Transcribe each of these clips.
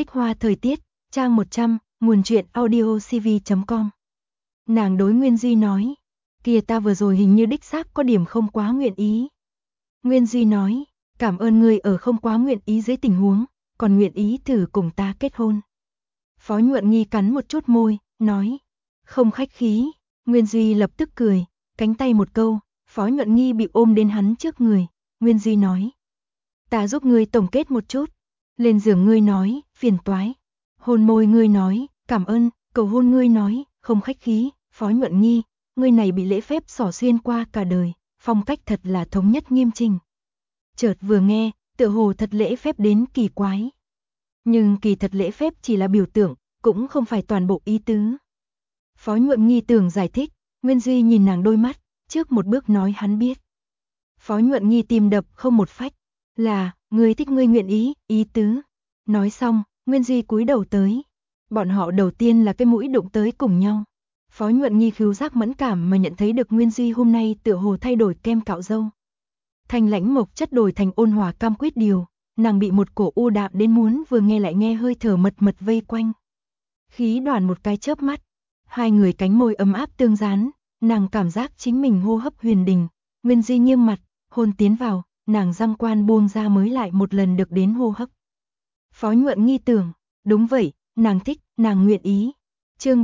Tích hoa thời tiết, trang 100, nguồn truyện audiocv.com. Nàng đối Nguyên Duy nói, kìa ta vừa rồi hình như đích xác có điểm không quá nguyện ý. Nguyên Duy nói, cảm ơn ngươi ở không quá nguyện ý dưới tình huống, còn nguyện ý thử cùng ta kết hôn. Phó Nhuận Nghi cắn một chút môi, nói, không khách khí. Nguyên Duy lập tức cười, cánh tay một câu, Phó Nhuận Nghi bị ôm đến hắn trước người. Nguyên Duy nói, ta giúp ngươi tổng kết một chút. Lên giường ngươi nói, phiền toái. Hôn môi ngươi nói, cảm ơn. Cầu hôn ngươi nói, không khách khí. Phó Nhuận Nghi, ngươi này bị lễ phép xỏ xuyên qua cả đời, phong cách thật là thống nhất nghiêm chỉnh. Chợt vừa nghe, tựa hồ thật lễ phép đến kỳ quái. Nhưng kỳ thật lễ phép chỉ là biểu tượng, cũng không phải toàn bộ ý tứ. Phó Nhuận Nghi tưởng giải thích, Nguyên Duy nhìn nàng đôi mắt, trước một bước nói hắn biết. Phó Nhuận Nghi tim đập không một phách, là, ngươi thích ngươi nguyện ý, ý tứ. Nói xong, Nguyên Duy cúi đầu tới. Bọn họ đầu tiên là cái mũi đụng tới cùng nhau. Phó Nhuận Nghi khứu giác mẫn cảm mà nhận thấy được Nguyên Duy hôm nay tựa hồ thay đổi kem cạo râu. Thanh lãnh mộc chất đổi thành ôn hòa cam quyết điều, nàng bị một cổ u đạm đến muốn vừa nghe lại nghe hơi thở mật mật vây quanh. Khí đoàn một cái chớp mắt, hai người cánh môi ấm áp tương dán, nàng cảm giác chính mình hô hấp huyền đình. Nguyên Duy nghiêng mặt, hôn tiến vào, nàng răng quan buông ra mới lại một lần được đến hô hấp. Phó Nhuận Nghi tưởng, đúng vậy, nàng thích, nàng nguyện ý. Chương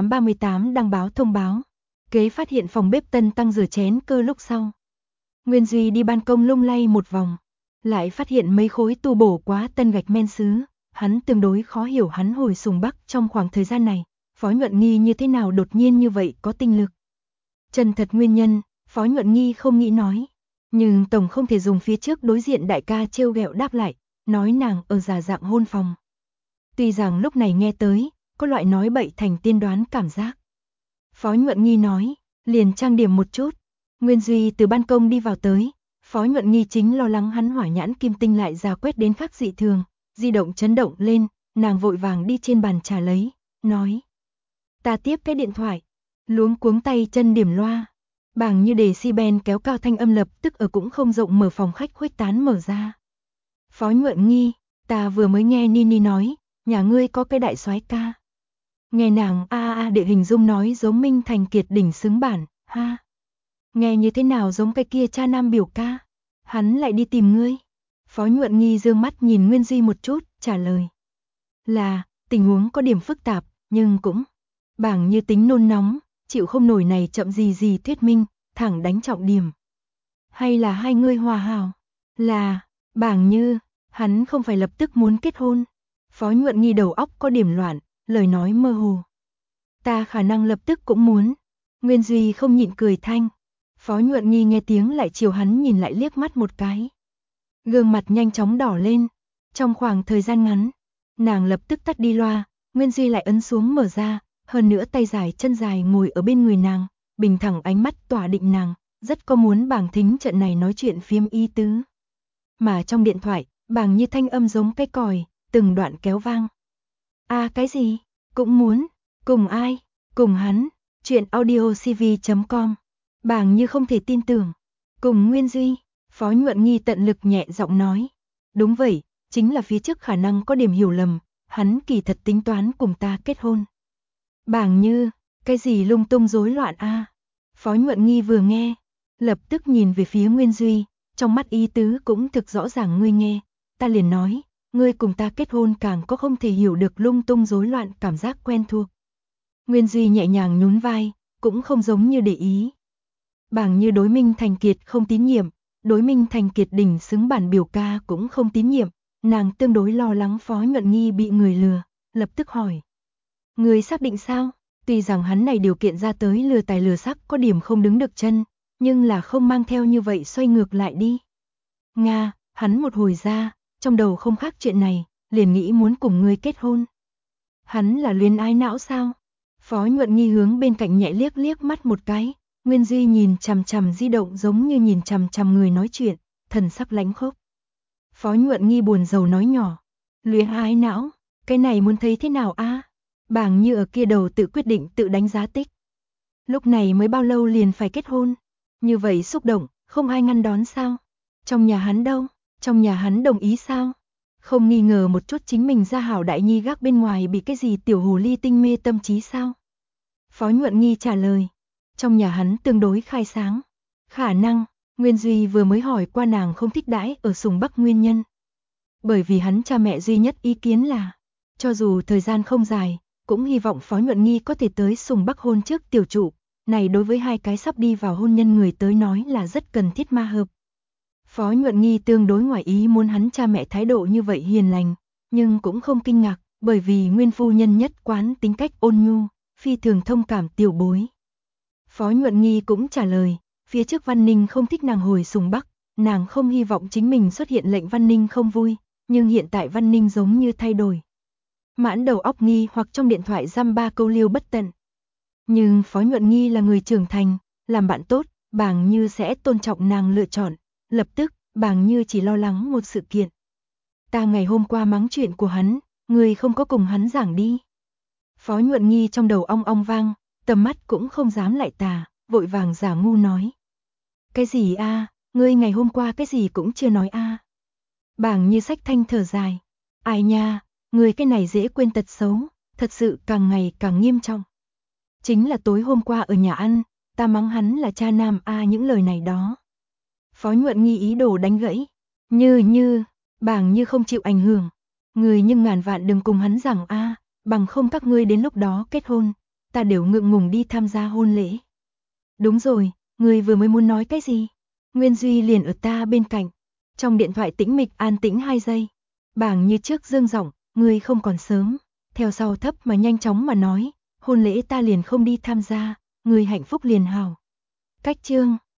38 đăng báo thông báo. Kế phát hiện phòng bếp tân tăng rửa chén cơ lúc sau. Nguyên Duy đi ban công lung lay một vòng, lại phát hiện mấy khối tu bổ quá tân gạch men sứ, hắn tương đối khó hiểu hắn hồi sùng Bắc trong khoảng thời gian này, Phó Nhuận Nghi như thế nào đột nhiên như vậy có tinh lực. Chân thật nguyên nhân, Phó Nhuận Nghi không nghĩ nói, nhưng tổng không thể dùng phía trước đối diện đại ca trêu ghẹo đáp lại, nói nàng ở giả dạng hôn phòng. Tuy rằng lúc này nghe tới, có loại nói bậy thành tiên đoán cảm giác. Phó Nhuận Nghi nói, liền trang điểm một chút. Nguyên Duy từ ban công đi vào tới, Phó Nhuận Nghi chính lo lắng hắn hỏa nhãn kim tinh lại ra quét đến khác dị thường, di động chấn động lên, nàng vội vàng đi trên bàn trà lấy, nói. Ta tiếp cái điện thoại, luống cuống tay chân điểm loa, bảng như để si-ben kéo cao thanh âm lập tức ở cũng không rộng mở phòng khách khuếch tán mở ra. Phó Nhuận Nghi, ta vừa mới nghe Nini nói, nhà ngươi có cái đại soái ca. Nghe nàng để hình dung nói giống Minh Thành Kiệt đỉnh xứng bản, ha. Nghe như thế nào giống cái kia cha nam biểu ca. Hắn lại đi tìm ngươi. Phó Nhuận Nghi dương mắt nhìn Nguyên Duy một chút, trả lời. Là, tình huống có điểm phức tạp, nhưng cũng bảng như tính nôn nóng, chịu không nổi này chậm gì thuyết minh, thẳng đánh trọng điểm. Hay là hai ngươi hòa hảo? Là, bảng như, hắn không phải lập tức muốn kết hôn. Phó Nhuận Nghi đầu óc có điểm loạn, lời nói mơ hồ. Ta khả năng lập tức cũng muốn. Nguyên Duy không nhịn cười thanh. Phó Nhuận Nghi nghe tiếng lại chiều hắn nhìn lại liếc mắt một cái. Gương mặt nhanh chóng đỏ lên. Trong khoảng thời gian ngắn, nàng lập tức tắt đi loa, Nguyên Duy lại ấn xuống mở ra, hơn nữa tay dài chân dài ngồi ở bên người nàng, bình thẳng ánh mắt tỏa định nàng, rất có muốn bảng thính trận này nói chuyện phiếm y tứ. Mà trong điện thoại, bảng như thanh âm giống cái còi, từng đoạn kéo vang. Cái gì? Cũng muốn. Cùng ai? Cùng hắn. Chuyện audiocv.com. Bảng như không thể tin tưởng. Cùng Nguyên Duy. Phó Nhuận Nghi tận lực nhẹ giọng nói. Đúng vậy, chính là phía trước khả năng có điểm hiểu lầm, hắn kỳ thật tính toán cùng ta kết hôn. Bảng như, cái gì lung tung rối loạn a? Phó Nhuận Nghi vừa nghe, lập tức nhìn về phía Nguyên Duy, trong mắt ý tứ cũng thực rõ ràng ngươi nghe, ta liền nói, ngươi cùng ta kết hôn càng có không thể hiểu được lung tung rối loạn cảm giác quen thuộc. Nguyên Duy nhẹ nhàng nhún vai, cũng không giống như để ý. Bảng như đối Minh Thành Kiệt không tín nhiệm, đối Minh Thành Kiệt đỉnh xứng bản biểu ca cũng không tín nhiệm, nàng tương đối lo lắng Phó Nhuận Nghi bị người lừa, lập tức hỏi. Người xác định sao? Tuy rằng hắn này điều kiện ra tới lừa tài lừa sắc có điểm không đứng được chân, nhưng là không mang theo như vậy xoay ngược lại đi. Nga, hắn một hồi ra, trong đầu không khác chuyện này, liền nghĩ muốn cùng ngươi kết hôn. Hắn là luyến ái não sao? Phó Nhuận Nghi hướng bên cạnh nhẹ liếc mắt một cái, Nguyên Duy nhìn chằm chằm di động giống như nhìn chằm chằm người nói chuyện, thần sắc lánh khốc. Phó Nhuận Nghi buồn rầu nói nhỏ, luyến ái não, cái này muốn thấy thế nào a? Bảng như ở kia đầu tự quyết định tự đánh giá tích. Lúc này mới bao lâu liền phải kết hôn, như vậy xúc động, không ai ngăn đón sao? Trong nhà hắn đâu? Trong nhà hắn đồng ý sao? Không nghi ngờ một chút chính mình Gia Hảo Đại Nhi gác bên ngoài bị cái gì tiểu hồ ly tinh mê tâm trí sao? Phó Nhuận Nghi trả lời, trong nhà hắn tương đối khai sáng. Khả năng, Nguyên Duy vừa mới hỏi qua nàng không thích đãi ở Sùng Bắc nguyên nhân. Bởi vì hắn cha mẹ duy nhất ý kiến là, cho dù thời gian không dài, cũng hy vọng Phó Nhuận Nghi có thể tới Sùng Bắc hôn trước tiểu trụ. Này đối với hai cái sắp đi vào hôn nhân người tới nói là rất cần thiết ma hợp. Phó Nhuận Nghi tương đối ngoài ý muốn hắn cha mẹ thái độ như vậy hiền lành, nhưng cũng không kinh ngạc, bởi vì nguyên phu nhân nhất quán tính cách ôn nhu, phi thường thông cảm tiểu bối. Phó Nhuận Nghi cũng trả lời, phía trước Văn Ninh không thích nàng hồi Sùng Bắc, nàng không hy vọng chính mình xuất hiện lệnh Văn Ninh không vui, nhưng hiện tại Văn Ninh giống như thay đổi. Mãn đầu óc nghi hoặc trong điện thoại dăm ba câu liêu bất tận. Nhưng Phó Nhuận Nghi là người trưởng thành, làm bạn tốt, Bàng Như sẽ tôn trọng nàng lựa chọn. Lập tức, Bàng Như chỉ lo lắng một sự kiện. Ta ngày hôm qua mắng chuyện của hắn, người không có cùng hắn giảng đi. Phó Nhuận Nghi trong đầu ong ong vang, tầm mắt cũng không dám lại tà, vội vàng giả ngu nói. Cái gì a? Ngươi ngày hôm qua cái gì cũng chưa nói a. Bàng Như sách thanh thở dài. Ai nha, người cái này dễ quên tật xấu, thật sự càng ngày càng nghiêm trọng. Chính là tối hôm qua ở nhà ăn, ta mắng hắn là cha nam a những lời này đó. Phó Nhuận Nghi ý đồ đánh gãy. Như, Bàng Như không chịu ảnh hưởng. Người nhưng ngàn vạn đừng cùng hắn rằng a, bằng không các ngươi đến lúc đó kết hôn, ta đều ngượng ngùng đi tham gia hôn lễ. Đúng rồi, người vừa mới muốn nói cái gì? Nguyên Duy liền ở ta bên cạnh. Trong điện thoại tĩnh mịch an tĩnh 2 giây. Bàng Như trước dương giọng, người không còn sớm. Theo sau thấp mà nhanh chóng mà nói, hôn lễ ta liền không đi tham gia, người hạnh phúc liền hảo. Cách chương